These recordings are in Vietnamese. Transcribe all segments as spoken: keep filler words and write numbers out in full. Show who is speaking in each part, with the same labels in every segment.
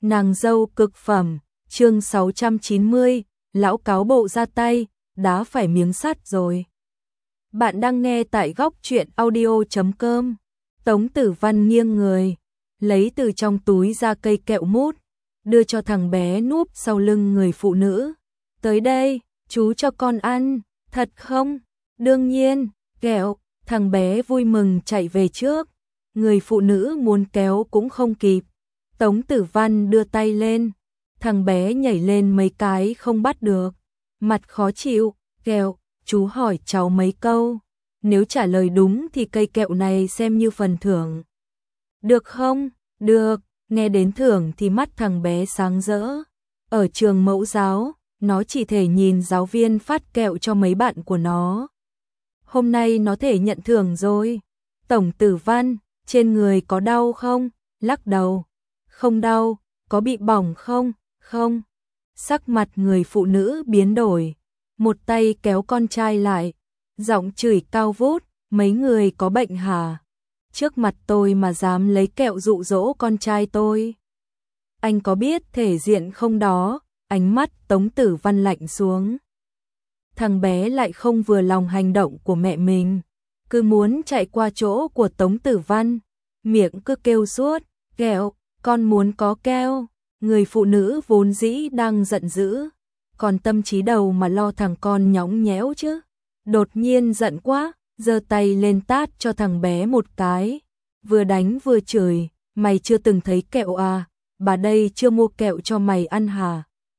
Speaker 1: Nàng dâu cực phẩm, chương sáu trăm chín mươi, lão cáo bộ ra tay, đá phải miếng sắt rồi. Bạn đang nghe tại góc truyện audio chấm com. Tống Tử Văn nghiêng người, lấy từ trong túi ra cây kẹo mút, đưa cho thằng bé núp sau lưng người phụ nữ. Tới đây, chú cho con ăn, thật không? Đương nhiên, kẹo, thằng bé vui mừng chạy về trước. Người phụ nữ muốn kéo cũng không kịp. Tống Tử Văn đưa tay lên, thằng bé nhảy lên mấy cái không bắt được. Mặt khó chịu, kẹo, chú hỏi cháu mấy câu. Nếu trả lời đúng thì cây kẹo này xem như phần thưởng. Được không? Được, nghe đến thưởng thì mắt thằng bé sáng rỡ. Ở trường mẫu giáo, nó chỉ thể nhìn giáo viên phát kẹo cho mấy bạn của nó. Hôm nay nó thể nhận thưởng rồi. Tổng Tử Văn, trên người có đau không? Lắc đầu. Không đau, có bị bỏng không? Không. Sắc mặt người phụ nữ biến đổi, một tay kéo con trai lại, giọng chửi cao vút, mấy người có bệnh hả? Trước mặt tôi mà dám lấy kẹo dụ dỗ con trai tôi. Anh có biết thể diện không đó? Ánh mắt Tống Tử Văn lạnh xuống. Thằng bé lại không vừa lòng hành động của mẹ mình, cứ muốn chạy qua chỗ của Tống Tử Văn, miệng cứ kêu suốt, kẹo, con muốn có keo. Người phụ nữ vốn dĩ đang giận dữ, còn tâm trí đầu mà lo thằng con nhõng nhẽo chứ. Đột nhiên giận quá, giơ tay lên tát cho thằng bé một cái, vừa đánh vừa chửi, mày chưa từng thấy kẹo à, bà đây chưa mua kẹo cho mày ăn hả?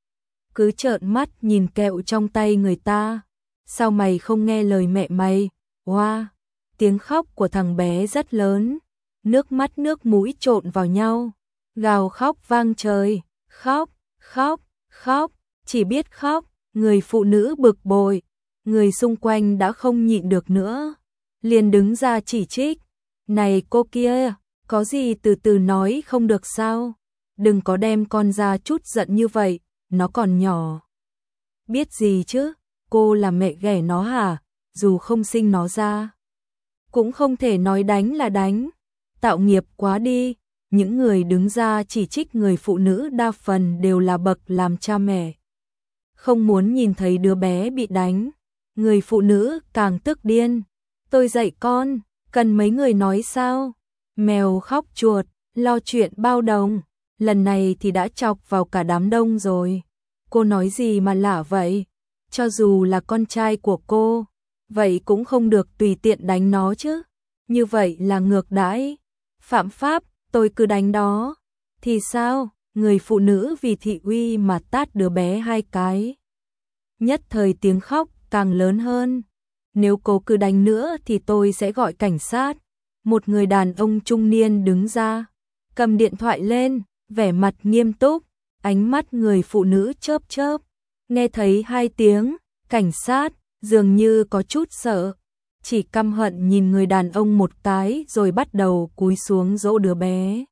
Speaker 1: Cứ trợn mắt nhìn kẹo trong tay người ta, sao mày không nghe lời mẹ mày? Hoa, wow. Tiếng khóc của thằng bé rất lớn, nước mắt nước mũi trộn vào nhau. Gào khóc vang trời, khóc, khóc, khóc, chỉ biết khóc. Người phụ nữ bực bội, người xung quanh đã không nhịn được nữa, liền đứng ra chỉ trích. Này cô kia, có gì từ từ nói không được sao? Đừng có đem con ra chút giận như vậy, nó còn nhỏ. Biết gì chứ, cô là mẹ ghẻ nó hả? Dù không sinh nó ra, cũng không thể nói đánh là đánh, tạo nghiệp quá đi. Những người đứng ra chỉ trích người phụ nữ đa phần đều là bậc làm cha mẹ, không muốn nhìn thấy đứa bé bị đánh. Người phụ nữ càng tức điên. Tôi dạy con, cần mấy người nói sao? Mèo khóc chuột, lo chuyện bao đồng. Lần này thì đã chọc vào cả đám đông rồi. Cô nói gì mà lạ vậy? Cho dù là con trai của cô, vậy cũng không được tùy tiện đánh nó chứ. Như vậy là ngược đãi, phạm pháp. Tôi cứ đánh đó. Thì sao? Người phụ nữ vì thị uy mà tát đứa bé hai cái. Nhất thời tiếng khóc càng lớn hơn. Nếu cô cứ đánh nữa thì tôi sẽ gọi cảnh sát. Một người đàn ông trung niên đứng ra, cầm điện thoại lên, vẻ mặt nghiêm túc, ánh mắt người phụ nữ chớp chớp. Nghe thấy hai tiếng cảnh sát, dường như có chút sợ, chỉ căm hận nhìn người đàn ông một cái rồi bắt đầu cúi xuống dỗ đứa bé.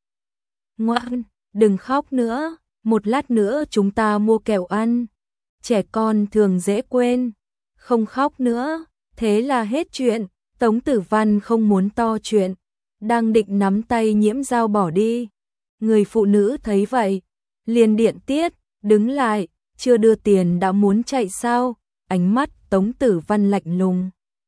Speaker 1: Ngoan, đừng khóc nữa, một lát nữa chúng ta mua kẹo ăn. Trẻ con thường dễ quên, không khóc nữa. Thế là hết chuyện. Tống Tử Văn không muốn to chuyện, đang định nắm tay Nhiễm Dao bỏ đi. Người phụ nữ thấy vậy, liền điện tiết, đứng lại, chưa đưa tiền đã muốn chạy sao? Ánh mắt Tống Tử Văn lạnh lùng.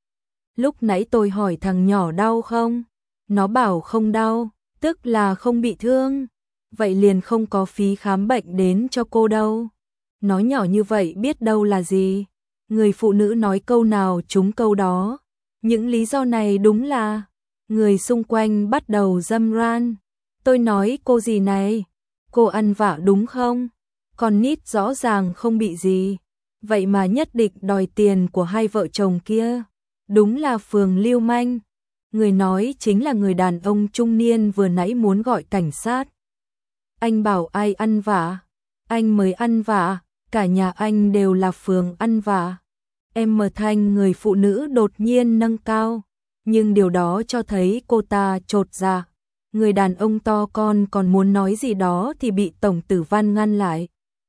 Speaker 1: Lúc nãy tôi hỏi thằng nhỏ đau không? Nó bảo không đau, tức là không bị thương. Vậy liền không có phí khám bệnh đến cho cô đâu. Nó nhỏ như vậy biết đâu là gì. Người phụ nữ nói câu nào trúng câu đó. Những lý do này đúng là... Người xung quanh bắt đầu râm ran. Tôi nói cô gì này? Cô ăn vạ đúng không? Con nít rõ ràng không bị gì. Vậy mà nhất định đòi tiền của hai vợ chồng kia. Đúng là phường lưu manh. Người nói chính là người đàn ông trung niên vừa nãy muốn gọi cảnh sát. Anh bảo ai ăn vạ? Anh mới ăn vạ, cả nhà anh đều là phường ăn vạ. Em mờ thanh người phụ nữ đột nhiên nâng cao, nhưng điều đó cho thấy cô ta chột dạ. Người đàn ông to con còn muốn nói gì đó thì bị Tổng Tử Văn ngăn lại.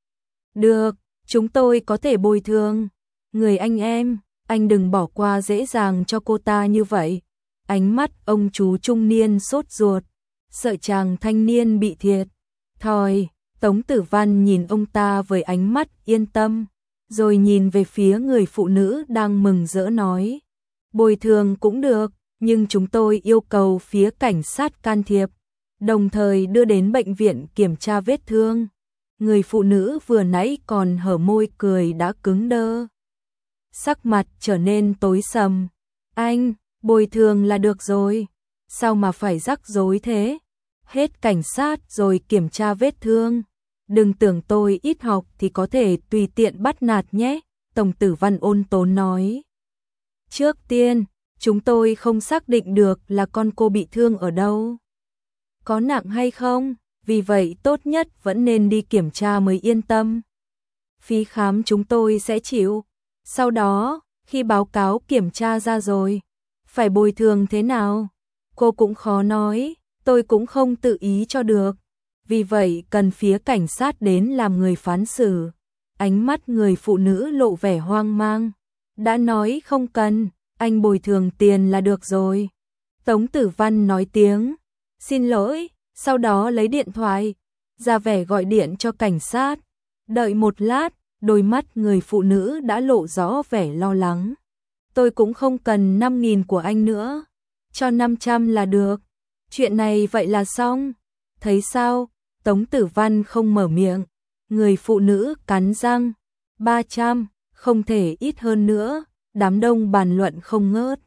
Speaker 1: Được, chúng tôi có thể bồi thường. Người anh em, anh đừng bỏ qua dễ dàng cho cô ta như vậy. Ánh mắt ông chú trung niên sốt ruột, sợ chàng thanh niên bị thiệt. Thòi, Tống Tử Văn nhìn ông ta với ánh mắt yên tâm, rồi nhìn về phía người phụ nữ đang mừng rỡ nói. Bồi thường cũng được, nhưng chúng tôi yêu cầu phía cảnh sát can thiệp, đồng thời đưa đến bệnh viện kiểm tra vết thương. Người phụ nữ vừa nãy còn hở môi cười đã cứng đơ. Sắc mặt trở nên tối sầm. Anh, bồi thường là được rồi. Sao mà phải rắc rối thế? Hết cảnh sát rồi kiểm tra vết thương. Đừng tưởng tôi ít học thì có thể tùy tiện bắt nạt nhé. Tống Tử Văn ôn tồn nói. Trước tiên, chúng tôi không xác định được là con cô bị thương ở đâu. Có nặng hay không? Vì vậy tốt nhất vẫn nên đi kiểm tra mới yên tâm. Phí khám chúng tôi sẽ chịu. Sau đó, khi báo cáo kiểm tra ra rồi, phải bồi thường thế nào? Cô cũng khó nói, tôi cũng không tự ý cho được. Vì vậy cần phía cảnh sát đến làm người phán xử. Ánh mắt người phụ nữ lộ vẻ hoang mang. Đã nói không cần, anh bồi thường tiền là được rồi. Tống Tử Văn nói tiếng xin lỗi, sau đó lấy điện thoại, ra vẻ gọi điện cho cảnh sát. Đợi một lát, đôi mắt người phụ nữ đã lộ rõ vẻ lo lắng. Tôi cũng không cần năm nghìn của anh nữa, cho năm trăm là được. Chuyện này vậy là xong. Thấy sao? Tống Tử Văn không mở miệng. Người phụ nữ cắn răng. ba trăm, không thể ít hơn nữa. Đám đông bàn luận không ngớt.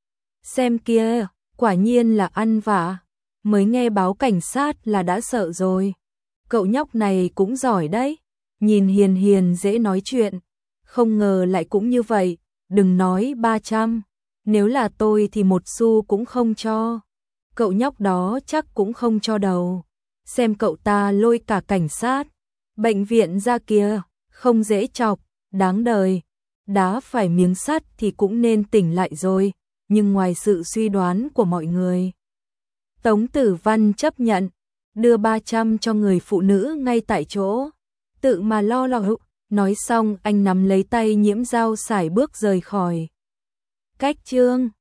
Speaker 1: Xem kia, quả nhiên là ăn vạ. Mới nghe báo cảnh sát là đã sợ rồi. Cậu nhóc này cũng giỏi đấy. Nhìn hiền hiền dễ nói chuyện. Không ngờ lại cũng như vậy. Đừng nói ba trăm. Nếu là tôi thì một xu cũng không cho. Cậu nhóc đó chắc cũng không cho đầu. Xem cậu ta lôi cả cảnh sát, bệnh viện ra kìa, không dễ chọc, đáng đời. Đá phải miếng sắt thì cũng nên tỉnh lại rồi, nhưng ngoài sự suy đoán của mọi người. Tống Tử Văn chấp nhận, đưa ba trăm cho người phụ nữ ngay tại chỗ. Tự mà lo lo hụ, nói xong anh nắm lấy tay Nhiễm Dao sải bước rời khỏi. Cách chương